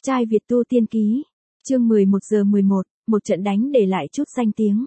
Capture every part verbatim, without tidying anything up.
Trai Việt tu tiên ký, chương mười một giờ mười một, một trận đánh để lại chút danh tiếng.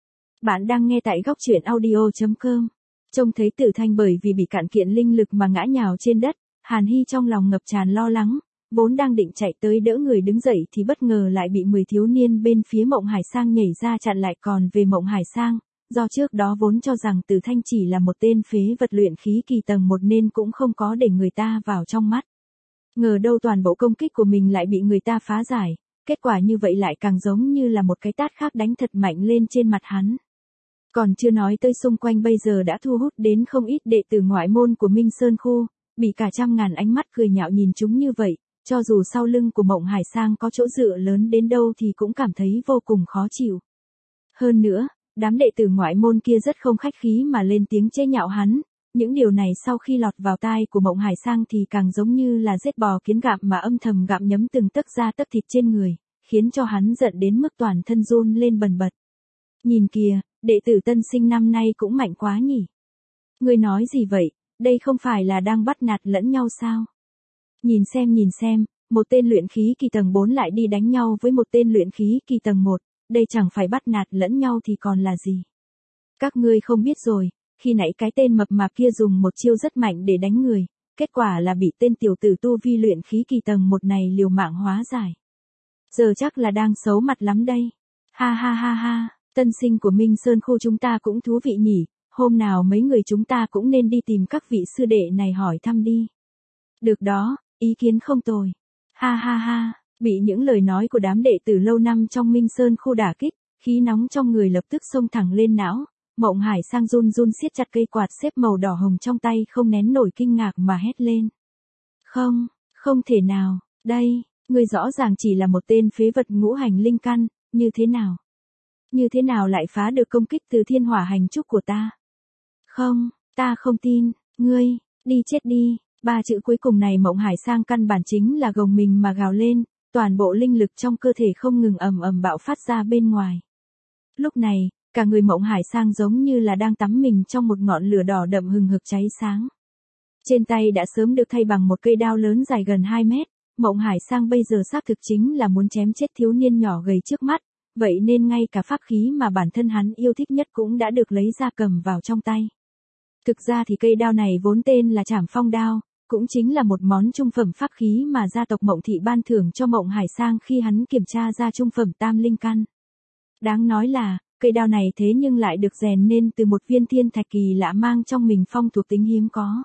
Bạn đang nghe tại góc truyện audio chấm com. Trông thấy Tử Thanh bởi vì bị cạn kiệt linh lực mà ngã nhào trên đất, Hàn Hy trong lòng ngập tràn lo lắng, vốn đang định chạy tới đỡ người đứng dậy thì bất ngờ lại bị mười thiếu niên bên phía Mộng Hải Sang nhảy ra chặn lại. Còn về Mộng Hải Sang, do trước đó vốn cho rằng Tử Thanh chỉ là một tên phế vật luyện khí kỳ tầng một nên cũng không có để người ta vào trong mắt. Ngờ đâu toàn bộ công kích của mình lại bị người ta phá giải, kết quả như vậy lại càng giống như là một cái tát khác đánh thật mạnh lên trên mặt hắn. Còn chưa nói tới xung quanh bây giờ đã thu hút đến không ít đệ tử ngoại môn của Minh Sơn Khu, bị cả trăm ngàn ánh mắt cười nhạo nhìn chúng như vậy, cho dù sau lưng của Mộng Hải Sang có chỗ dựa lớn đến đâu thì cũng cảm thấy vô cùng khó chịu. Hơn nữa, đám đệ tử ngoại môn kia rất không khách khí mà lên tiếng chế nhạo hắn. Những điều này sau khi lọt vào tai của Mộng Hải Sang thì càng giống như là giết bò kiến gặm mà âm thầm gặm nhấm từng tấc da tấc thịt trên người, khiến cho hắn giận đến mức toàn thân run lên bần bật. Nhìn kìa, đệ tử tân sinh năm nay cũng mạnh quá nhỉ. Ngươi nói gì vậy, đây không phải là đang bắt nạt lẫn nhau sao? Nhìn xem nhìn xem, một tên luyện khí kỳ tầng bốn lại đi đánh nhau với một tên luyện khí kỳ tầng một, đây chẳng phải bắt nạt lẫn nhau thì còn là gì? Các ngươi không biết rồi. Khi nãy cái tên mập mạp kia dùng một chiêu rất mạnh để đánh người, kết quả là bị tên tiểu tử tu vi luyện khí kỳ tầng một này liều mạng hóa giải. Giờ chắc là đang xấu mặt lắm đây. Ha ha ha ha, tân sinh của Minh Sơn Khu chúng ta cũng thú vị nhỉ, hôm nào mấy người chúng ta cũng nên đi tìm các vị sư đệ này hỏi thăm đi. Được đó, ý kiến không tồi. Ha ha ha, bị những lời nói của đám đệ tử lâu năm trong Minh Sơn Khu đả kích, khí nóng trong người lập tức xông thẳng lên não. Mộng Hải Sang run run siết chặt cây quạt xếp màu đỏ hồng trong tay không nén nổi kinh ngạc mà hét lên. Không, không thể nào, đây, ngươi rõ ràng chỉ là một tên phế vật ngũ hành linh căn, như thế nào? Như thế nào lại phá được công kích từ thiên hỏa hành trúc của ta? Không, ta không tin, ngươi, đi chết đi, ba chữ cuối cùng này Mộng Hải Sang căn bản chính là gồng mình mà gào lên, toàn bộ linh lực trong cơ thể không ngừng ầm ầm bạo phát ra bên ngoài. Lúc này, cả người Mộng Hải Sang giống như là đang tắm mình trong một ngọn lửa đỏ đậm hừng hực cháy sáng. Trên tay đã sớm được thay bằng một cây đao lớn dài gần hai mét, Mộng Hải Sang bây giờ xác thực chính là muốn chém chết thiếu niên nhỏ gầy trước mắt, vậy nên ngay cả pháp khí mà bản thân hắn yêu thích nhất cũng đã được lấy ra cầm vào trong tay. Thực ra thì cây đao này vốn tên là Trảm Phong đao, cũng chính là một món trung phẩm pháp khí mà gia tộc Mộng Thị ban thưởng cho Mộng Hải Sang khi hắn kiểm tra ra trung phẩm tam linh căn. Đáng nói là, cây đao này thế nhưng lại được rèn nên từ một viên thiên thạch kỳ lạ mang trong mình phong thuộc tính hiếm có.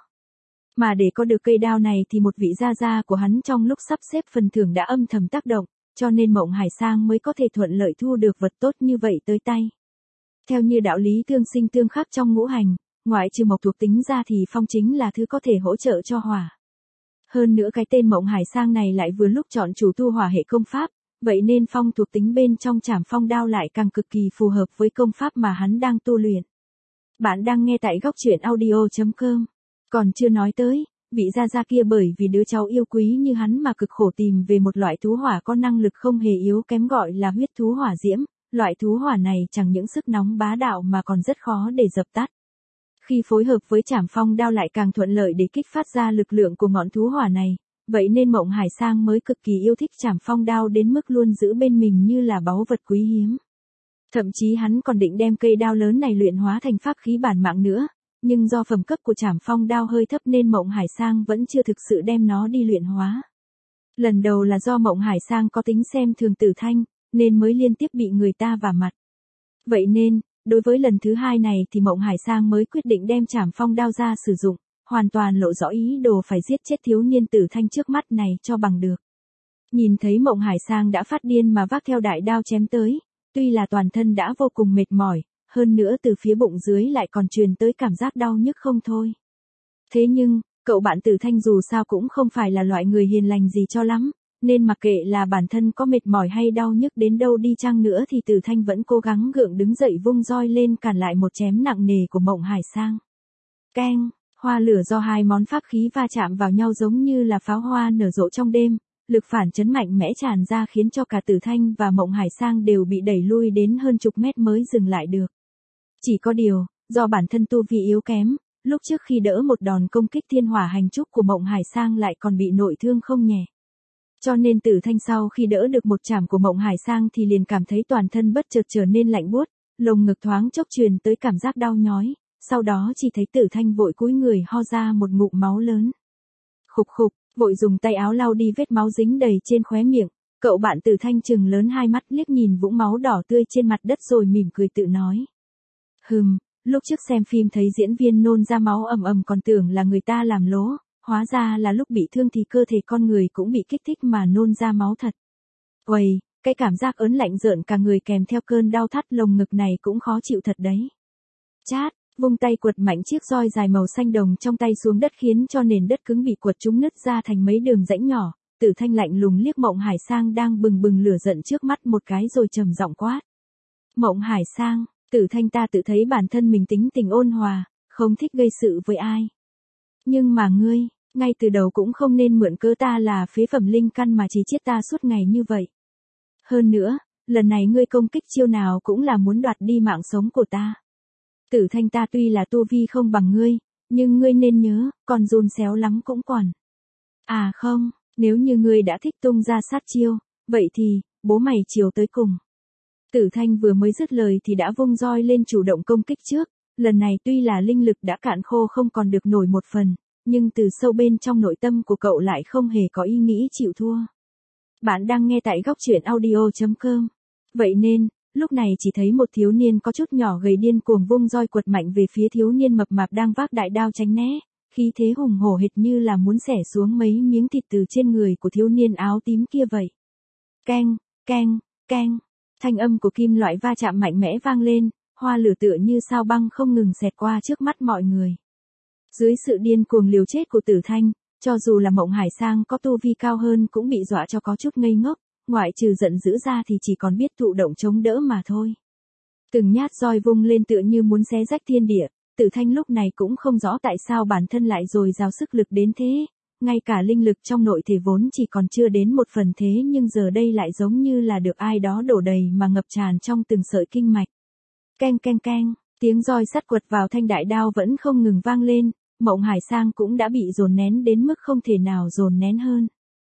Mà để có được cây đao này thì một vị gia gia của hắn trong lúc sắp xếp phần thưởng đã âm thầm tác động, cho nên Mộng Hải Sang mới có thể thuận lợi thu được vật tốt như vậy tới tay. Theo như đạo lý tương sinh tương khắc trong ngũ hành, ngoại trừ mộc thuộc tính ra thì phong chính là thứ có thể hỗ trợ cho hỏa. Hơn nữa cái tên Mộng Hải Sang này lại vừa lúc chọn chủ tu hỏa hệ công pháp. Vậy nên phong thuộc tính bên trong Trảm Phong đao lại càng cực kỳ phù hợp với công pháp mà hắn đang tu luyện. Bạn đang nghe tại góc truyện audio chấm com. Còn chưa nói tới, vị gia gia kia bởi vì đứa cháu yêu quý như hắn mà cực khổ tìm về một loại thú hỏa có năng lực không hề yếu kém gọi là huyết thú hỏa diễm. Loại thú hỏa này chẳng những sức nóng bá đạo mà còn rất khó để dập tắt. Khi phối hợp với Trảm Phong đao lại càng thuận lợi để kích phát ra lực lượng của ngọn thú hỏa này. Vậy nên Mộng Hải Sang mới cực kỳ yêu thích Trảm Phong đao đến mức luôn giữ bên mình như là báu vật quý hiếm. Thậm chí hắn còn định đem cây đao lớn này luyện hóa thành pháp khí bản mạng nữa, nhưng do phẩm cấp của Trảm Phong đao hơi thấp nên Mộng Hải Sang vẫn chưa thực sự đem nó đi luyện hóa. Lần đầu là do Mộng Hải Sang có tính xem thường Tử Thanh, nên mới liên tiếp bị người ta vả mặt. Vậy nên, đối với lần thứ hai này thì Mộng Hải Sang mới quyết định đem Trảm Phong đao ra sử dụng. Hoàn toàn lộ rõ ý đồ phải giết chết thiếu niên Tử Thanh trước mắt này cho bằng được. Nhìn thấy Mộng Hải Sang đã phát điên mà vác theo đại đao chém tới, tuy là toàn thân đã vô cùng mệt mỏi, hơn nữa từ phía bụng dưới lại còn truyền tới cảm giác đau nhức không thôi. Thế nhưng, cậu bạn Tử Thanh dù sao cũng không phải là loại người hiền lành gì cho lắm, nên mặc kệ là bản thân có mệt mỏi hay đau nhức đến đâu đi chăng nữa thì Tử Thanh vẫn cố gắng gượng đứng dậy vung roi lên cản lại một chém nặng nề của Mộng Hải Sang. Keng! Hoa lửa do hai món pháp khí va chạm vào nhau giống như là pháo hoa nở rộ trong đêm, lực phản chấn mạnh mẽ tràn ra khiến cho cả Tử Thanh và Mộng Hải Sang đều bị đẩy lui đến hơn chục mét mới dừng lại được. Chỉ có điều, do bản thân tu vi yếu kém, lúc trước khi đỡ một đòn công kích thiên hỏa hành trúc của Mộng Hải Sang lại còn bị nội thương không nhẹ. Cho nên Tử Thanh sau khi đỡ được một chảm của Mộng Hải Sang thì liền cảm thấy toàn thân bất chợt trở nên lạnh buốt, lồng ngực thoáng chốc truyền tới cảm giác đau nhói, sau đó chỉ thấy Tử Thanh vội cúi người ho ra một ngụm máu lớn. Khục khục, vội dùng tay áo lau đi vết máu dính đầy trên khóe miệng, cậu bạn Tử Thanh trừng lớn hai mắt liếc nhìn vũng máu đỏ tươi trên mặt đất rồi mỉm cười tự nói. Hừm, lúc trước xem phim thấy diễn viên nôn ra máu ầm ầm còn tưởng là người ta làm lố, hóa ra là lúc bị thương thì cơ thể con người cũng bị kích thích mà nôn ra máu thật. Uầy, cái cảm giác ớn lạnh rợn cả người kèm theo cơn đau thắt lồng ngực này cũng khó chịu thật đấy. Chát, vung tay quật mạnh chiếc roi dài màu xanh đồng trong tay xuống đất khiến cho nền đất cứng bị quật trúng nứt ra thành mấy đường rãnh nhỏ. Tử Thanh lạnh lùng liếc Mộng Hải Sang đang bừng bừng lửa giận trước mắt một cái rồi trầm giọng quát. Mộng Hải Sang, Tử Thanh ta tự thấy bản thân mình tính tình ôn hòa, không thích gây sự với ai. Nhưng mà ngươi, ngay từ đầu cũng không nên mượn cớ ta là phế phẩm linh căn mà chỉ giết ta suốt ngày như vậy. Hơn nữa, lần này ngươi công kích chiêu nào cũng là muốn đoạt đi mạng sống của ta. Tử Thanh ta tuy là tu vi không bằng ngươi, nhưng ngươi nên nhớ, còn dồn xéo lắm cũng còn. À không, nếu như ngươi đã thích tung ra sát chiêu, vậy thì, bố mày chiều tới cùng. Tử Thanh vừa mới dứt lời thì đã vung roi lên chủ động công kích trước, lần này tuy là linh lực đã cạn khô không còn được nổi một phần, nhưng từ sâu bên trong nội tâm của cậu lại không hề có ý nghĩ chịu thua. Bạn đang nghe tại góc truyện audio chấm com. Vậy nên, lúc này chỉ thấy một thiếu niên có chút nhỏ gầy điên cuồng vung roi quật mạnh về phía thiếu niên mập mạp đang vác đại đao tránh né, khí thế hùng hổ hệt như là muốn xẻ xuống mấy miếng thịt từ trên người của thiếu niên áo tím kia vậy. Keng, keng, keng, thanh âm của kim loại va chạm mạnh mẽ vang lên, hoa lửa tựa như sao băng không ngừng xẹt qua trước mắt mọi người. Dưới sự điên cuồng liều chết của Tử Thanh, cho dù là Mộng Hải Sang có tu vi cao hơn cũng bị dọa cho có chút ngây ngốc, ngoại trừ giận dữ ra thì chỉ còn biết thụ động chống đỡ mà thôi. Từng nhát roi vung lên tựa như muốn xé rách thiên địa, Tử Thanh lúc này cũng không rõ tại sao bản thân lại dồi dào sức lực đến thế, ngay cả linh lực trong nội thể vốn chỉ còn chưa đến một phần thế nhưng giờ đây lại giống như là được ai đó đổ đầy mà ngập tràn trong từng sợi kinh mạch. Keng keng keng, tiếng roi sắt quật vào thanh đại đao vẫn không ngừng vang lên, Mộng Hải Sang cũng đã bị dồn nén đến mức không thể nào dồn nén hơn.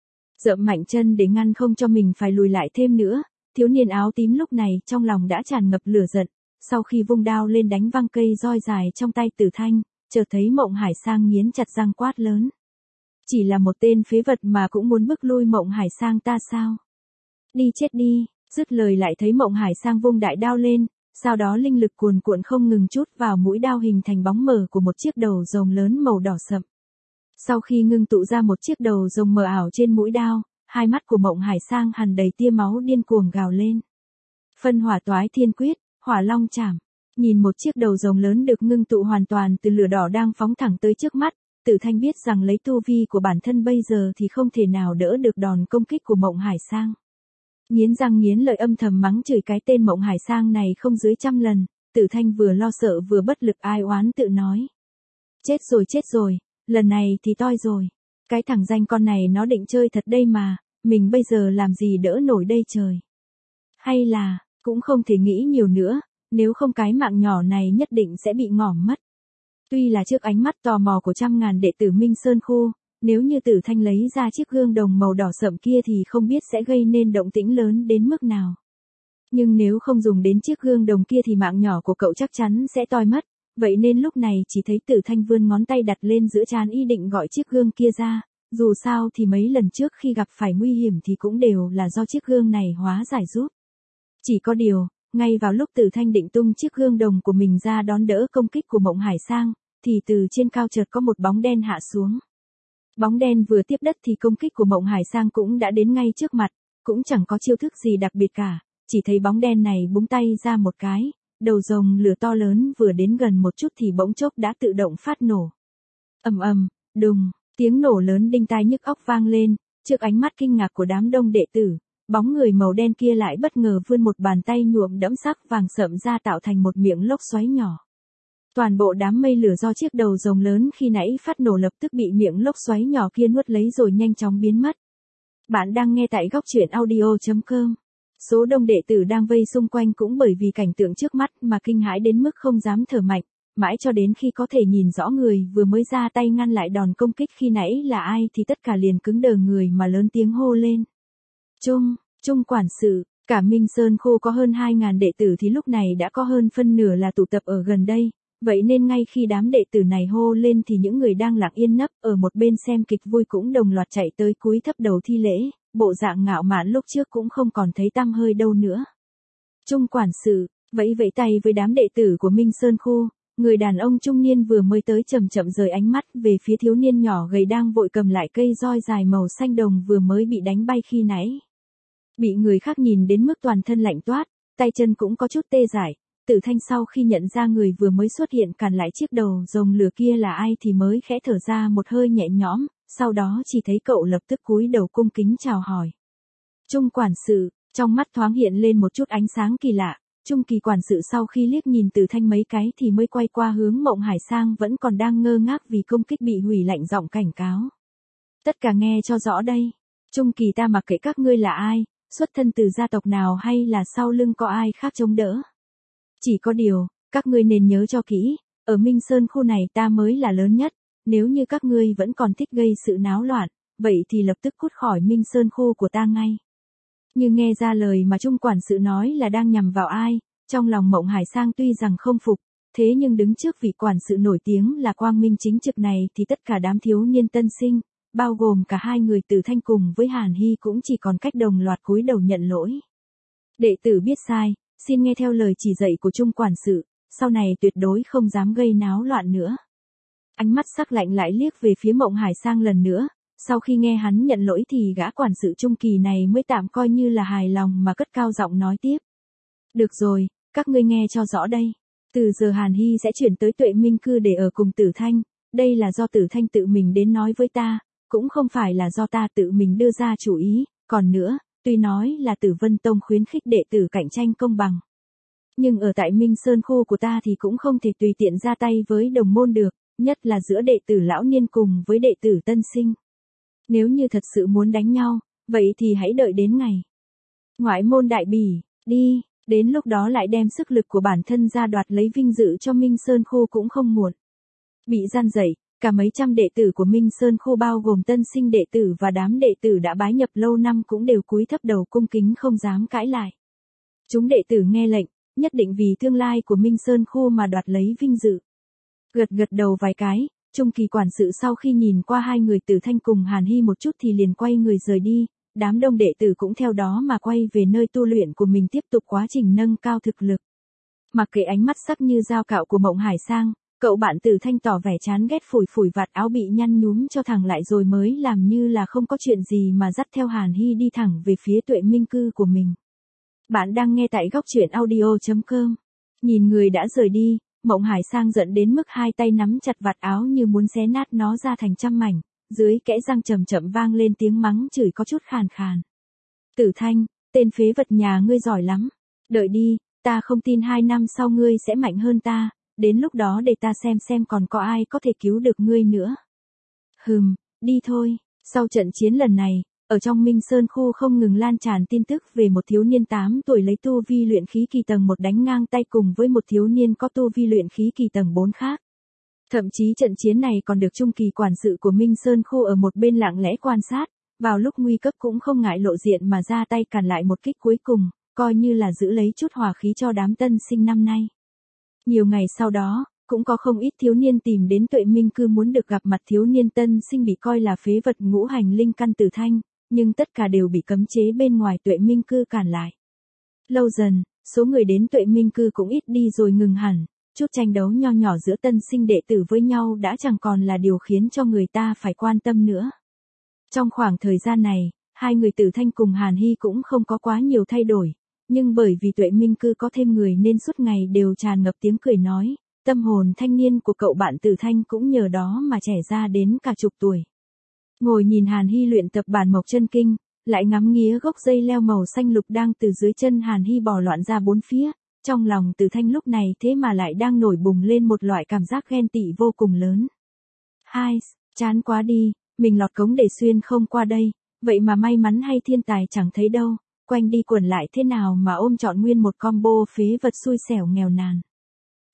Dậm mạnh chân để ngăn không cho mình phải lùi lại thêm nữa, thiếu niên áo tím lúc này trong lòng đã tràn ngập lửa giận, sau khi vung đao lên đánh văng cây roi dài trong tay Tử Thanh, chợt thấy Mộng Hải Sang nghiến chặt răng quát lớn. Chỉ là một tên phế vật mà cũng muốn bức lui Mộng Hải Sang ta sao? Đi chết đi, dứt lời lại thấy Mộng Hải Sang vung đại đao lên, sau đó linh lực cuồn cuộn không ngừng trút vào mũi đao hình thành bóng mờ của một chiếc đầu rồng lớn màu đỏ sậm. Sau khi ngưng tụ ra một chiếc đầu rồng mờ ảo trên mũi đao, hai mắt của Mộng Hải Sang hằn đầy tia máu điên cuồng gào lên. Phân hỏa toái thiên quyết, hỏa long chảm. Nhìn một chiếc đầu rồng lớn được ngưng tụ hoàn toàn từ lửa đỏ đang phóng thẳng tới trước mắt, Tử Thanh biết rằng lấy tu vi của bản thân bây giờ thì không thể nào đỡ được đòn công kích của Mộng Hải Sang. Nghiến răng nghiến lợi âm thầm mắng chửi cái tên Mộng Hải Sang này không dưới trăm lần, Tử Thanh vừa lo sợ vừa bất lực ai oán tự nói. Chết rồi chết rồi, lần này thì toi rồi. Cái thằng danh con này nó định chơi thật đây mà, mình bây giờ làm gì đỡ nổi đây trời. Hay là, cũng không thể nghĩ nhiều nữa, nếu không cái mạng nhỏ này nhất định sẽ bị ngỏm mất. Tuy là trước ánh mắt tò mò của trăm ngàn đệ tử Minh Sơn Khu, nếu như Tử Thanh lấy ra chiếc gương đồng màu đỏ sậm kia thì không biết sẽ gây nên động tĩnh lớn đến mức nào. Nhưng nếu không dùng đến chiếc gương đồng kia thì mạng nhỏ của cậu chắc chắn sẽ toi mất, vậy nên lúc này chỉ thấy Tử Thanh vươn ngón tay đặt lên giữa trán ý định gọi chiếc gương kia ra, dù sao thì mấy lần trước khi gặp phải nguy hiểm thì cũng đều là do chiếc gương này hóa giải giúp. Chỉ có điều, ngay vào lúc Tử Thanh định tung chiếc gương đồng của mình ra đón đỡ công kích của Mộng Hải Sang, thì từ trên cao chợt có một bóng đen hạ xuống. Bóng đen vừa tiếp đất thì công kích của Mộng Hải Sang cũng đã đến ngay trước mặt, cũng chẳng có chiêu thức gì đặc biệt cả, chỉ thấy bóng đen này búng tay ra một cái, đầu rồng lửa to lớn vừa đến gần một chút thì bỗng chốc đã tự động phát nổ. Ầm ầm, đùng, tiếng nổ lớn đinh tai nhức óc vang lên, trước ánh mắt kinh ngạc của đám đông đệ tử, bóng người màu đen kia lại bất ngờ vươn một bàn tay nhuộm đẫm sắc vàng sậm ra tạo thành một miệng lốc xoáy nhỏ. Toàn bộ đám mây lửa do chiếc đầu rồng lớn khi nãy phát nổ lập tức bị miệng lốc xoáy nhỏ kia nuốt lấy rồi nhanh chóng biến mất. Bạn đang nghe tại góc truyện audio chấm com. Số đông đệ tử đang vây xung quanh cũng bởi vì cảnh tượng trước mắt mà kinh hãi đến mức không dám thở mạnh, mãi cho đến khi có thể nhìn rõ người vừa mới ra tay ngăn lại đòn công kích khi nãy là ai thì tất cả liền cứng đờ người mà lớn tiếng hô lên. Trung, Trung quản sự, cả Minh Sơn Khu có hơn hai nghìn đệ tử thì lúc này đã có hơn phân nửa là tụ tập ở gần đây, vậy nên ngay khi đám đệ tử này hô lên thì những người đang lặng yên nấp ở một bên xem kịch vui cũng đồng loạt chạy tới cúi thấp đầu thi lễ, bộ dạng ngạo mạn lúc trước cũng không còn thấy tăm hơi đâu nữa. Trung quản sự, vẫy vẫy tay với đám đệ tử của Minh Sơn Khu, người đàn ông trung niên vừa mới tới chậm chậm rời ánh mắt về phía thiếu niên nhỏ gầy đang vội cầm lại cây roi dài màu xanh đồng vừa mới bị đánh bay khi nãy. Bị người khác nhìn đến mức toàn thân lạnh toát, tay chân cũng có chút tê dại, Tử Thanh sau khi nhận ra người vừa mới xuất hiện cản lại chiếc đầu rồng lửa kia là ai thì mới khẽ thở ra một hơi nhẹ nhõm, sau đó chỉ thấy cậu lập tức cúi đầu cung kính chào hỏi. Trung quản sự, trong mắt thoáng hiện lên một chút ánh sáng kỳ lạ, Trung kỳ quản sự sau khi liếc nhìn Tử Thanh mấy cái thì mới quay qua hướng Mộng Hải sang vẫn còn đang ngơ ngác vì công kích bị hủy lạnh giọng cảnh cáo. Tất cả nghe cho rõ đây, Trung kỳ ta mặc kệ các ngươi là ai, xuất thân từ gia tộc nào hay là sau lưng có ai khác chống đỡ. Chỉ có điều, các ngươi nên nhớ cho kỹ, ở Minh Sơn Khu này ta mới là lớn nhất, nếu như các ngươi vẫn còn thích gây sự náo loạn, vậy thì lập tức cút khỏi Minh Sơn Khu của ta ngay. Nhưng nghe ra lời mà Trung quản sự nói là đang nhằm vào ai, trong lòng Mộng Hải Sang tuy rằng không phục, thế nhưng đứng trước vị quản sự nổi tiếng là Quang Minh chính trực này thì tất cả đám thiếu niên tân sinh, bao gồm cả hai người Tử Thanh cùng với Hàn Hy cũng chỉ còn cách đồng loạt cúi đầu nhận lỗi. Đệ tử biết sai, xin nghe theo lời chỉ dạy của Trung quản sự, sau này tuyệt đối không dám gây náo loạn nữa. Ánh mắt sắc lạnh lại liếc về phía Mộng Hải Sang lần nữa, sau khi nghe hắn nhận lỗi thì gã quản sự Trung kỳ này mới tạm coi như là hài lòng mà cất cao giọng nói tiếp. Được rồi, các ngươi nghe cho rõ đây. Từ giờ Hàn Hy sẽ chuyển tới Tuệ Minh Cư để ở cùng Tử Thanh, đây là do Tử Thanh tự mình đến nói với ta, cũng không phải là do ta tự mình đưa ra chủ ý, còn nữa, tuy nói là Tử Vân Tông khuyến khích đệ tử cạnh tranh công bằng. Nhưng ở tại Minh Sơn Khu của ta thì cũng không thể tùy tiện ra tay với đồng môn được, nhất là giữa đệ tử lão niên cùng với đệ tử tân sinh. Nếu như thật sự muốn đánh nhau, vậy thì hãy đợi đến ngày ngoại môn đại bỉ, đi, đến lúc đó lại đem sức lực của bản thân ra đoạt lấy vinh dự cho Minh Sơn Khu cũng không muộn. Bị gian dậy, cả mấy trăm đệ tử của Minh Sơn Khu bao gồm tân sinh đệ tử và đám đệ tử đã bái nhập lâu năm cũng đều cúi thấp đầu cung kính không dám cãi lại. Chúng đệ tử nghe lệnh, nhất định vì tương lai của Minh Sơn Khu mà đoạt lấy vinh dự. Gật gật đầu vài cái, Trung kỳ quản sự sau khi nhìn qua hai người Tử Thanh cùng Hàn Hy một chút thì liền quay người rời đi, đám đông đệ tử cũng theo đó mà quay về nơi tu luyện của mình tiếp tục quá trình nâng cao thực lực. Mặc kệ ánh mắt sắc như dao cạo của Mộng Hải Sang, cậu bạn Tử Thanh tỏ vẻ chán ghét phủi phủi vạt áo bị nhăn nhúm cho thẳng lại rồi mới làm như là không có chuyện gì mà dắt theo Hàn Hy đi thẳng về phía Tuệ Minh Cư của mình. Bạn đang nghe tại góc truyện audio chấm com. Nhìn người đã rời đi, Mộng Hải Sang giận đến mức hai tay nắm chặt vạt áo như muốn xé nát nó ra thành trăm mảnh, dưới kẽ răng chậm chậm vang lên tiếng mắng chửi có chút khàn khàn. Tử Thanh, tên phế vật nhà ngươi giỏi lắm. Đợi đi, ta không tin hai năm sau ngươi sẽ mạnh hơn ta, đến lúc đó để ta xem xem còn có ai có thể cứu được ngươi nữa. Hừm, đi thôi. Sau trận chiến lần này, ở trong Minh Sơn Khu không ngừng lan tràn tin tức về một thiếu niên tám tuổi lấy tu vi luyện khí kỳ tầng một đánh ngang tay cùng với một thiếu niên có tu vi luyện khí kỳ tầng bốn khác. Thậm chí trận chiến này còn được Trung kỳ quản sự của Minh Sơn Khu ở một bên lặng lẽ quan sát, vào lúc nguy cấp cũng không ngại lộ diện mà ra tay cản lại một kích cuối cùng, coi như là giữ lấy chút hòa khí cho đám tân sinh năm nay. Nhiều ngày sau đó, cũng có không ít thiếu niên tìm đến Tuệ Minh Cư muốn được gặp mặt thiếu niên tân sinh bị coi là phế vật ngũ hành linh căn Tử Thanh, nhưng tất cả đều bị cấm chế bên ngoài Tuệ Minh Cư cản lại. Lâu dần, số người đến Tuệ Minh Cư cũng ít đi rồi ngừng hẳn, chút tranh đấu nho nhỏ giữa tân sinh đệ tử với nhau đã chẳng còn là điều khiến cho người ta phải quan tâm nữa. Trong khoảng thời gian này, hai người Tử Thanh cùng Hàn Hy cũng không có quá nhiều thay đổi, nhưng bởi vì Tuệ Minh Cư có thêm người nên suốt ngày đều tràn ngập tiếng cười nói, tâm hồn thanh niên của cậu bạn Tử Thanh cũng nhờ đó mà trẻ ra đến cả chục tuổi. Ngồi nhìn Hàn Hy luyện tập bản mộc chân kinh, lại ngắm nghía gốc dây leo màu xanh lục đang từ dưới chân Hàn Hy bò loạn ra bốn phía, trong lòng Tử Thanh lúc này thế mà lại đang nổi bùng lên một loại cảm giác ghen tị vô cùng lớn. Hai, chán quá đi, mình lọt cống để xuyên không qua đây, vậy mà may mắn hay thiên tài chẳng thấy đâu, quanh đi quẩn lại thế nào mà ôm trọn nguyên một combo phế vật xui xẻo nghèo nàn.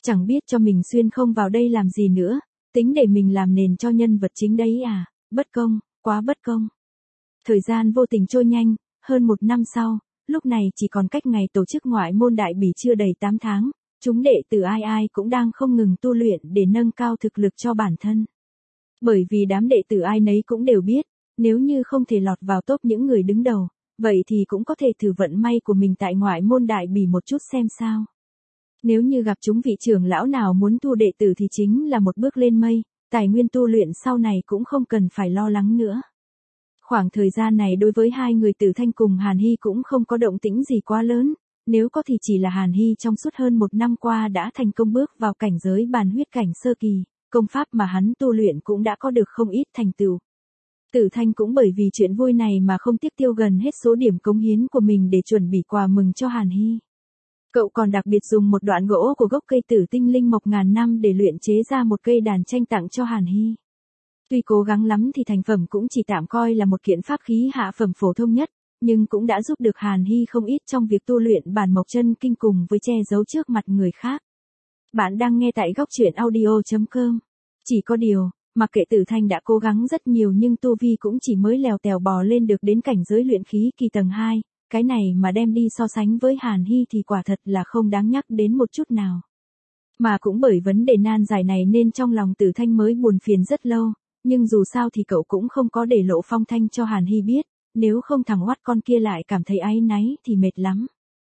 Chẳng biết cho mình xuyên không vào đây làm gì nữa, tính để mình làm nền cho nhân vật chính đấy à, bất công, quá bất công. Thời gian vô tình trôi nhanh, hơn một năm sau, lúc này chỉ còn cách ngày tổ chức ngoại môn đại bỉ chưa đầy tám tháng, chúng đệ tử ai ai cũng đang không ngừng tu luyện để nâng cao thực lực cho bản thân. Bởi vì đám đệ tử ai nấy cũng đều biết, nếu như không thể lọt vào top những người đứng đầu, vậy thì cũng có thể thử vận may của mình tại ngoại môn đại bỉ một chút xem sao. Nếu như gặp chúng vị trưởng lão nào muốn tu đệ tử thì chính là một bước lên mây, tài nguyên tu luyện sau này cũng không cần phải lo lắng nữa. Khoảng thời gian này đối với hai người Tử Thanh cùng Hàn Hy cũng không có động tĩnh gì quá lớn, nếu có thì chỉ là Hàn Hy trong suốt hơn một năm qua đã thành công bước vào cảnh giới bàn huyết cảnh sơ kỳ, công pháp mà hắn tu luyện cũng đã có được không ít thành tựu. Tử Thanh cũng bởi vì chuyện vui này mà không tiếc tiêu gần hết số điểm cống hiến của mình để chuẩn bị quà mừng cho Hàn Hy. Cậu còn đặc biệt dùng một đoạn gỗ của gốc cây tử tinh linh mộc ngàn năm để luyện chế ra một cây đàn tranh tặng cho Hàn Hy. Tuy cố gắng lắm thì thành phẩm cũng chỉ tạm coi là một kiện pháp khí hạ phẩm phổ thông nhất, nhưng cũng đã giúp được Hàn Hy không ít trong việc tu luyện bản mộc chân kinh cùng với che giấu trước mặt người khác. Bạn đang nghe tại góc truyện audio chấm com. Chỉ có điều, mặc kệ Tử Thanh đã cố gắng rất nhiều nhưng tu vi cũng chỉ mới lèo tèo bò lên được đến cảnh giới luyện khí kỳ tầng hai, cái này mà đem đi so sánh với Hàn Hy thì quả thật là không đáng nhắc đến một chút nào. Mà cũng bởi vấn đề nan giải này nên trong lòng Tử Thanh mới buồn phiền rất lâu, nhưng dù sao thì cậu cũng không có để lộ phong thanh cho Hàn Hy biết, nếu không thằng oắt con kia lại cảm thấy áy náy thì mệt lắm.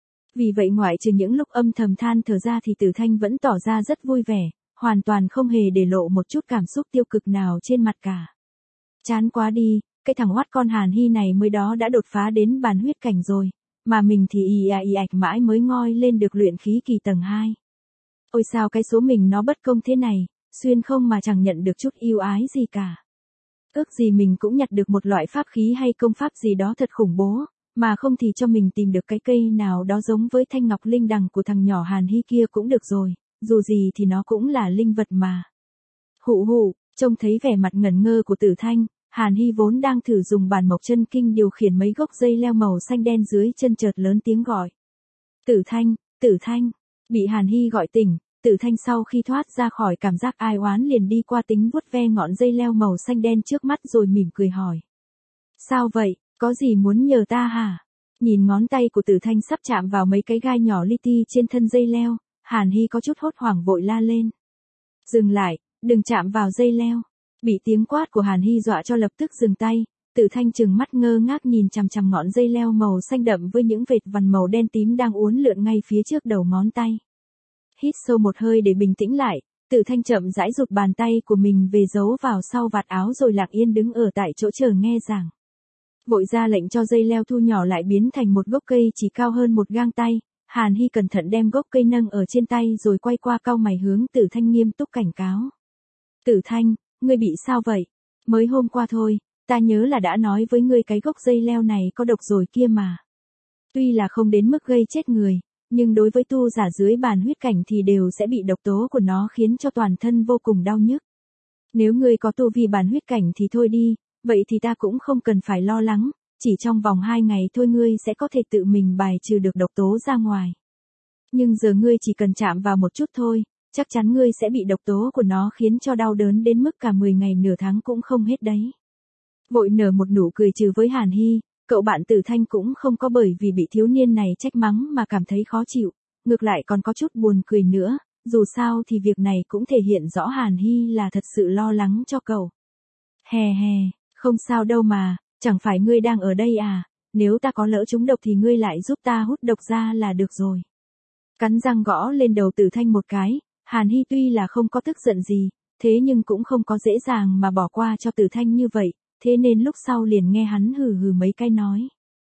Vì vậy ngoại trừ những lúc âm thầm than thở ra thì Tử Thanh vẫn tỏ ra rất vui vẻ, hoàn toàn không hề để lộ một chút cảm xúc tiêu cực nào trên mặt cả. Chán quá đi, cái thằng oắt con Hàn Hy này mới đó đã đột phá đến bàn huyết cảnh rồi, mà mình thì ì à ì ạch mãi mới ngoi lên được luyện khí kỳ tầng hai. Ôi sao cái số mình nó bất công thế này, xuyên không mà chẳng nhận được chút yêu ái gì cả. Ước gì mình cũng nhặt được một loại pháp khí hay công pháp gì đó thật khủng bố, mà không thì cho mình tìm được cái cây nào đó giống với thanh ngọc linh đằng của thằng nhỏ Hàn Hy kia cũng được rồi, dù gì thì nó cũng là linh vật mà. Hụ hụ, trông thấy vẻ mặt ngẩn ngơ của Tử Thanh, Hàn Hy vốn đang thử dùng bản mộc chân kinh điều khiển mấy gốc dây leo màu xanh đen dưới chân chợt lớn tiếng gọi. Tử Thanh, Tử Thanh, bị Hàn Hy gọi tỉnh. Tử Thanh sau khi thoát ra khỏi cảm giác ai oán liền đi qua tính vuốt ve ngọn dây leo màu xanh đen trước mắt rồi mỉm cười hỏi. Sao vậy, có gì muốn nhờ ta hả? Nhìn ngón tay của Tử Thanh sắp chạm vào mấy cái gai nhỏ li ti trên thân dây leo, Hàn Hy có chút hốt hoảng vội la lên. Dừng lại, đừng chạm vào dây leo. Bị tiếng quát của Hàn Hy dọa cho lập tức dừng tay, Tử Thanh trừng mắt ngơ ngác nhìn chằm chằm ngọn dây leo màu xanh đậm với những vệt vằn màu đen tím đang uốn lượn ngay phía trước đầu ngón tay. Hít sâu một hơi để bình tĩnh lại, Tử Thanh chậm rãi rụt bàn tay của mình về giấu vào sau vạt áo rồi lặng yên đứng ở tại chỗ chờ nghe giảng. Vội ra lệnh cho dây leo thu nhỏ lại biến thành một gốc cây chỉ cao hơn một gang tay, Hàn Hy cẩn thận đem gốc cây nâng ở trên tay rồi quay qua cau mày hướng Tử Thanh nghiêm túc cảnh cáo. Tử Thanh, ngươi bị sao vậy? Mới hôm qua thôi, ta nhớ là đã nói với ngươi cái gốc dây leo này có độc rồi kia mà. Tuy là không đến mức gây chết người, nhưng đối với tu giả dưới bàn huyết cảnh thì đều sẽ bị độc tố của nó khiến cho toàn thân vô cùng đau nhức. Nếu ngươi có tu vi bàn huyết cảnh thì thôi đi, vậy thì ta cũng không cần phải lo lắng, chỉ trong vòng hai ngày thôi ngươi sẽ có thể tự mình bài trừ được độc tố ra ngoài. Nhưng giờ ngươi chỉ cần chạm vào một chút thôi, chắc chắn ngươi sẽ bị độc tố của nó khiến cho đau đớn đến mức cả mười ngày nửa tháng cũng không hết đấy. Vội nở một nụ cười trừ với Hàn Hy. Cậu bạn Tử Thanh cũng không có bởi vì bị thiếu niên này trách mắng mà cảm thấy khó chịu, ngược lại còn có chút buồn cười nữa, dù sao thì việc này cũng thể hiện rõ Hàn Hy là thật sự lo lắng cho cậu. Hè hè, không sao đâu mà, chẳng phải ngươi đang ở đây à, nếu ta có lỡ trúng độc thì ngươi lại giúp ta hút độc ra là được rồi. Cắn răng gõ lên đầu Tử Thanh một cái, Hàn Hy tuy là không có tức giận gì, thế nhưng cũng không có dễ dàng mà bỏ qua cho Tử Thanh như vậy. Thế nên lúc sau liền nghe hắn hừ hừ mấy cái nói.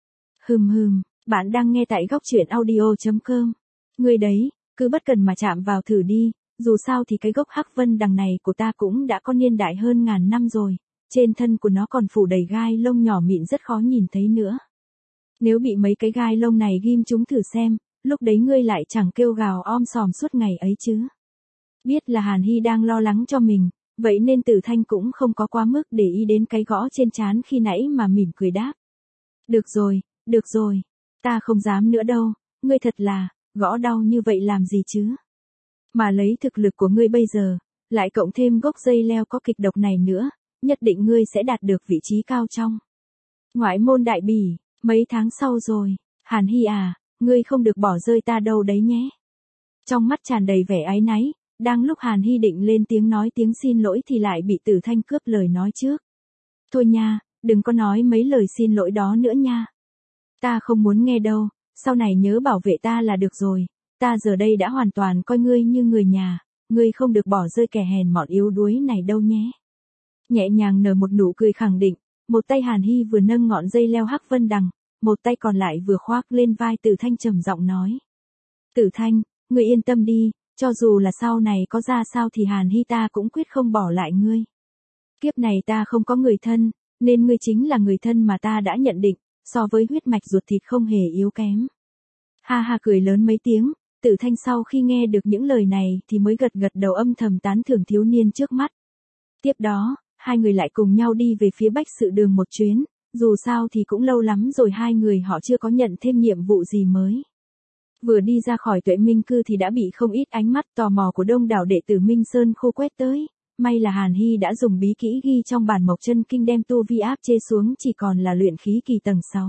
Hừm hừm, bạn đang nghe tại góc truyện audio chấm com. Ngươi đấy, cứ bất cần mà chạm vào thử đi, dù sao thì cái gốc hắc vân đằng này của ta cũng đã có niên đại hơn ngàn năm rồi, trên thân của nó còn phủ đầy gai lông nhỏ mịn rất khó nhìn thấy nữa. Nếu bị mấy cái gai lông này ghim chúng thử xem, lúc đấy ngươi lại chẳng kêu gào om sòm suốt ngày ấy chứ. Biết là Hàn Hy đang lo lắng cho mình. Vậy nên Tử Thanh cũng không có quá mức để ý đến cái gõ trên trán khi nãy mà mỉm cười đáp. Được rồi, được rồi, ta không dám nữa đâu, ngươi thật là, gõ đau như vậy làm gì chứ? Mà lấy thực lực của ngươi bây giờ, lại cộng thêm gốc dây leo có kịch độc này nữa, nhất định ngươi sẽ đạt được vị trí cao trong ngoại môn đại bỉ. Mấy tháng sau rồi, Hàn Hy à, ngươi không được bỏ rơi ta đâu đấy nhé. Trong mắt tràn đầy vẻ áy náy, đang lúc Hàn Hy định lên tiếng nói tiếng xin lỗi thì lại bị Tử Thanh cướp lời nói trước. Thôi nha, đừng có nói mấy lời xin lỗi đó nữa nha. Ta không muốn nghe đâu, sau này nhớ bảo vệ ta là được rồi, ta giờ đây đã hoàn toàn coi ngươi như người nhà, ngươi không được bỏ rơi kẻ hèn mọn yếu đuối này đâu nhé. Nhẹ nhàng nở một nụ cười khẳng định, một tay Hàn Hy vừa nâng ngọn dây leo hắc vân đằng, một tay còn lại vừa khoác lên vai Tử Thanh trầm giọng nói. Tử Thanh, ngươi yên tâm đi, cho dù là sau này có ra sao thì Hàn Hy ta cũng quyết không bỏ lại ngươi. Kiếp này ta không có người thân, nên ngươi chính là người thân mà ta đã nhận định, so với huyết mạch ruột thịt không hề yếu kém. Ha ha cười lớn mấy tiếng, Tử Thanh sau khi nghe được những lời này thì mới gật gật đầu âm thầm tán thưởng thiếu niên trước mắt. Tiếp đó, hai người lại cùng nhau đi về phía Bách Sự Đường một chuyến, dù sao thì cũng lâu lắm rồi hai người họ chưa có nhận thêm nhiệm vụ gì mới. Vừa đi ra khỏi Tuệ Minh Cư thì đã bị không ít ánh mắt tò mò của đông đảo đệ tử Minh Sơn Khô quét tới, may là Hàn Hy đã dùng bí kỹ ghi trong bản Mộc Chân Kinh đem tu vi áp chế xuống chỉ còn là luyện khí kỳ tầng sáu.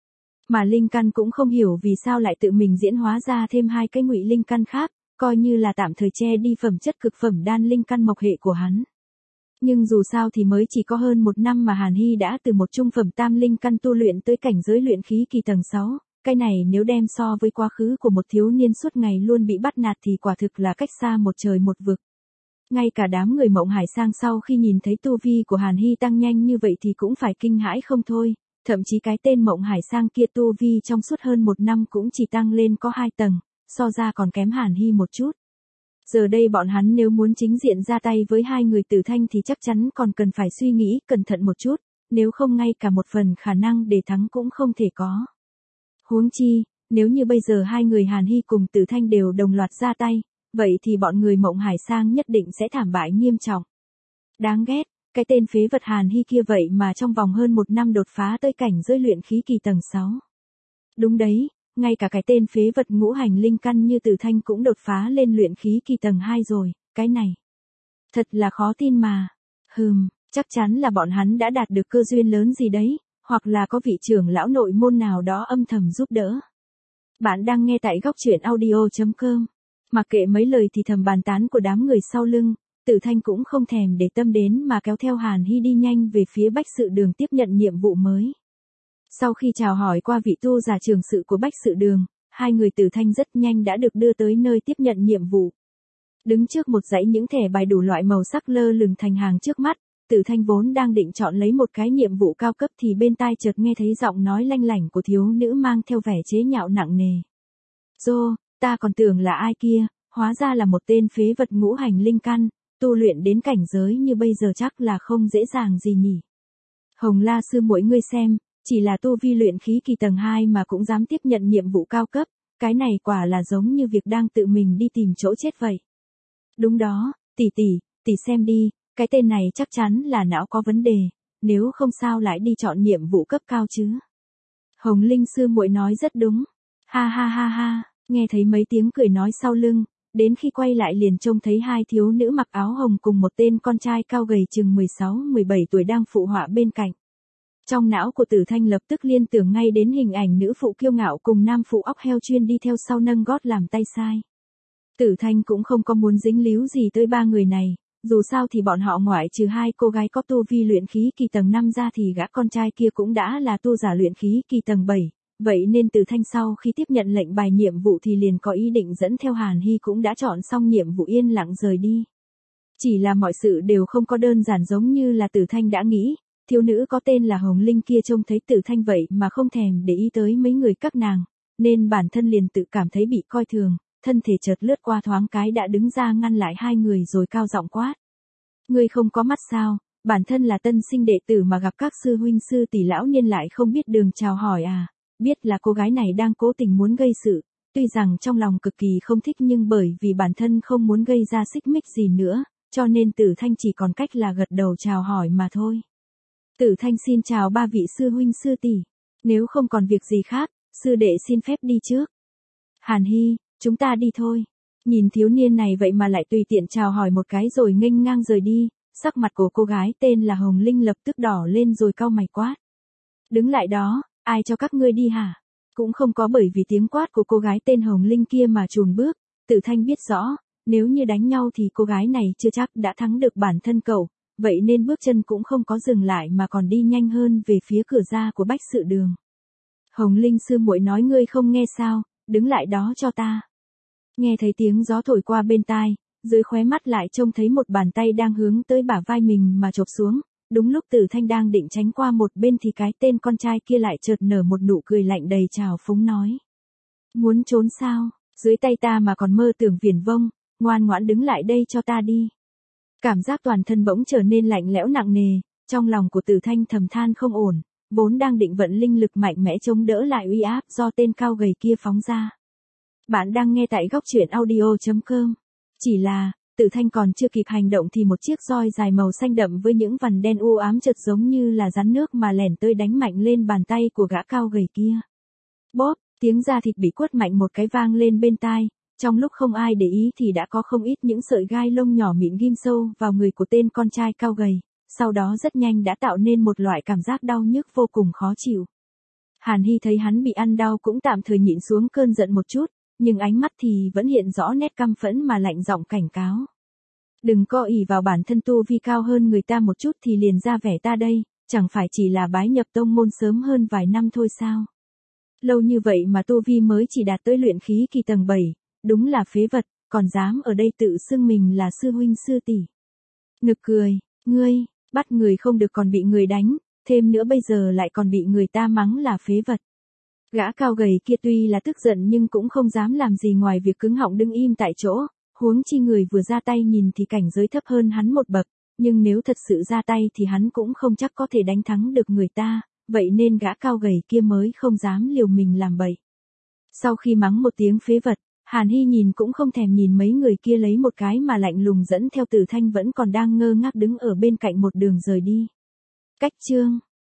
Mà linh căn cũng không hiểu vì sao lại tự mình diễn hóa ra thêm hai cái ngụy linh căn khác, coi như là tạm thời che đi phẩm chất cực phẩm đan linh căn mộc hệ của hắn. Nhưng dù sao thì mới chỉ có hơn một năm mà Hàn Hy đã từ một trung phẩm tam linh căn tu luyện tới cảnh giới luyện khí kỳ tầng sáu, cái này nếu đem so với quá khứ của một thiếu niên suốt ngày luôn bị bắt nạt thì quả thực là cách xa một trời một vực. Ngay cả đám người Mộng Hải Sang sau khi nhìn thấy tu vi của Hàn Hy tăng nhanh như vậy thì cũng phải kinh hãi không thôi, thậm chí cái tên Mộng Hải Sang kia tu vi trong suốt hơn một năm cũng chỉ tăng lên có hai tầng, so ra còn kém Hàn Hy một chút. Giờ đây bọn hắn nếu muốn chính diện ra tay với hai người Tử Thanh thì chắc chắn còn cần phải suy nghĩ cẩn thận một chút, nếu không ngay cả một phần khả năng để thắng cũng không thể có. Huống chi, nếu như bây giờ hai người Hàn Hy cùng Tử Thanh đều đồng loạt ra tay, vậy thì bọn người Mộng Hải Sang nhất định sẽ thảm bại nghiêm trọng. Đáng ghét, cái tên phế vật Hàn Hy kia vậy mà trong vòng hơn một năm đột phá tới cảnh giới luyện khí kỳ tầng sáu. Đúng đấy, ngay cả cái tên phế vật ngũ hành linh căn như Tử Thanh cũng đột phá lên luyện khí kỳ tầng hai rồi, cái này. Thật là khó tin mà. Hừm, chắc chắn là bọn hắn đã đạt được cơ duyên lớn gì đấy, hoặc là có vị trưởng lão nội môn nào đó âm thầm giúp đỡ. Bạn đang nghe tại góc truyện audio chấm com. Mặc kệ mấy lời thì thầm bàn tán của đám người sau lưng, Tử Thanh cũng không thèm để tâm đến mà kéo theo Hàn Hy đi nhanh về phía Bách Sự Đường tiếp nhận nhiệm vụ mới. Sau khi chào hỏi qua vị tu giả trường sự của Bách Sự Đường, hai người Tử Thanh rất nhanh đã được đưa tới nơi tiếp nhận nhiệm vụ. Đứng trước một dãy những thẻ bài đủ loại màu sắc lơ lửng thành hàng trước mắt, Tử Thanh vốn đang định chọn lấy một cái nhiệm vụ cao cấp thì bên tai chợt nghe thấy giọng nói lanh lảnh của thiếu nữ mang theo vẻ chế nhạo nặng nề. Dô, ta còn tưởng là ai kia, hóa ra là một tên phế vật ngũ hành linh căn, tu luyện đến cảnh giới như bây giờ chắc là không dễ dàng gì nhỉ. Hồng La sư muội ngươi xem, chỉ là tu vi luyện khí kỳ tầng hai mà cũng dám tiếp nhận nhiệm vụ cao cấp, cái này quả là giống như việc đang tự mình đi tìm chỗ chết vậy. Đúng đó, tỷ tỷ, tỷ xem đi, cái tên này chắc chắn là não có vấn đề, nếu không sao lại đi chọn nhiệm vụ cấp cao chứ. Hồng Linh sư muội nói rất đúng. Ha ha ha ha, nghe thấy mấy tiếng cười nói sau lưng, đến khi quay lại liền trông thấy hai thiếu nữ mặc áo hồng cùng một tên con trai cao gầy chừng mười sáu mười bảy tuổi đang phụ họa bên cạnh. Trong não của Tử Thanh lập tức liên tưởng ngay đến hình ảnh nữ phụ kiêu ngạo cùng nam phụ óc heo chuyên đi theo sau nâng gót làm tay sai. Tử Thanh cũng không có muốn dính líu gì tới ba người này, dù sao thì bọn họ ngoại trừ hai cô gái có tu vi luyện khí kỳ tầng năm ra thì gã con trai kia cũng đã là tu giả luyện khí kỳ tầng bảy, vậy nên Tử Thanh sau khi tiếp nhận lệnh bài nhiệm vụ thì liền có ý định dẫn theo Hàn Hy cũng đã chọn xong nhiệm vụ yên lặng rời đi. Chỉ là mọi sự đều không có đơn giản giống như là Tử Thanh đã nghĩ. Thiếu nữ có tên là Hồng Linh kia trông thấy Tử Thanh vậy mà không thèm để ý tới mấy người các nàng, nên bản thân liền tự cảm thấy bị coi thường, thân thể chợt lướt qua thoáng cái đã đứng ra ngăn lại hai người rồi cao giọng quát. Ngươi không có mắt sao, bản thân là tân sinh đệ tử mà gặp các sư huynh sư tỷ lão niên lại không biết đường chào hỏi à, biết là cô gái này đang cố tình muốn gây sự, tuy rằng trong lòng cực kỳ không thích nhưng bởi vì bản thân không muốn gây ra xích mích gì nữa, cho nên Tử Thanh chỉ còn cách là gật đầu chào hỏi mà thôi. Tử Thanh xin chào ba vị sư huynh sư tỷ, nếu không còn việc gì khác, sư đệ xin phép đi trước. Hàn Hy, chúng ta đi thôi. Nhìn thiếu niên này vậy mà lại tùy tiện chào hỏi một cái rồi nghênh ngang rời đi, sắc mặt của cô gái tên là Hồng Linh lập tức đỏ lên rồi cau mày quát. Đứng lại đó, ai cho các ngươi đi hả? Cũng không có bởi vì tiếng quát của cô gái tên Hồng Linh kia mà chùn bước, Tử Thanh biết rõ, nếu như đánh nhau thì cô gái này chưa chắc đã thắng được bản thân cậu, vậy nên bước chân cũng không có dừng lại mà còn đi nhanh hơn về phía cửa ra của Bách Sự Đường. Hồng Linh sư muội nói ngươi không nghe sao, đứng lại đó cho ta. Nghe thấy tiếng gió thổi qua bên tai, dưới khóe mắt lại trông thấy một bàn tay đang hướng tới bả vai mình mà chộp xuống, đúng lúc Tử Thanh đang định tránh qua một bên thì cái tên con trai kia lại chợt nở một nụ cười lạnh đầy trào phúng nói. Muốn trốn sao, dưới tay ta mà còn mơ tưởng viển vông, ngoan ngoãn đứng lại đây cho ta đi. Cảm giác toàn thân bỗng trở nên lạnh lẽo nặng nề, trong lòng của Tử Thanh thầm than không ổn, vốn đang định vận linh lực mạnh mẽ chống đỡ lại uy áp do tên cao gầy kia phóng ra. Bạn đang nghe tại góc truyện audio chấm com. Chỉ là, Tử Thanh còn chưa kịp hành động thì một chiếc roi dài màu xanh đậm với những vằn đen u ám chợt giống như là rắn nước mà lẻn tới đánh mạnh lên bàn tay của gã cao gầy kia. Bóp, tiếng da thịt bị quất mạnh một cái vang lên bên tai, trong lúc không ai để ý thì đã có không ít những sợi gai lông nhỏ mịn ghim sâu vào người của tên con trai cao gầy, sau đó rất nhanh đã tạo nên một loại cảm giác đau nhức vô cùng khó chịu. Hàn Hy thấy hắn bị ăn đau cũng tạm thời nhịn xuống cơn giận một chút, nhưng ánh mắt thì vẫn hiện rõ nét căm phẫn mà lạnh giọng cảnh cáo. Đừng co ỷ vào bản thân tu vi cao hơn người ta một chút thì liền ra vẻ ta đây, chẳng phải chỉ là bái nhập tông môn sớm hơn vài năm thôi sao? Lâu như vậy mà tu vi mới chỉ đạt tới luyện khí kỳ tầng bảy, đúng là phế vật, còn dám ở đây tự xưng mình là sư huynh sư tỷ. Nực cười, ngươi, bắt người không được còn bị người đánh, thêm nữa bây giờ lại còn bị người ta mắng là phế vật. Gã cao gầy kia tuy là tức giận nhưng cũng không dám làm gì ngoài việc cứng họng đứng im tại chỗ, huống chi người vừa ra tay nhìn thì cảnh giới thấp hơn hắn một bậc, nhưng nếu thật sự ra tay thì hắn cũng không chắc có thể đánh thắng được người ta, vậy nên gã cao gầy kia mới không dám liều mình làm bậy. Sau khi mắng một tiếng phế vật, Hàn Hy nhìn cũng không thèm nhìn mấy người kia lấy một cái mà lạnh lùng dẫn theo Tử Thanh vẫn còn đang ngơ ngác đứng ở bên cạnh một đường rời đi. Cách chương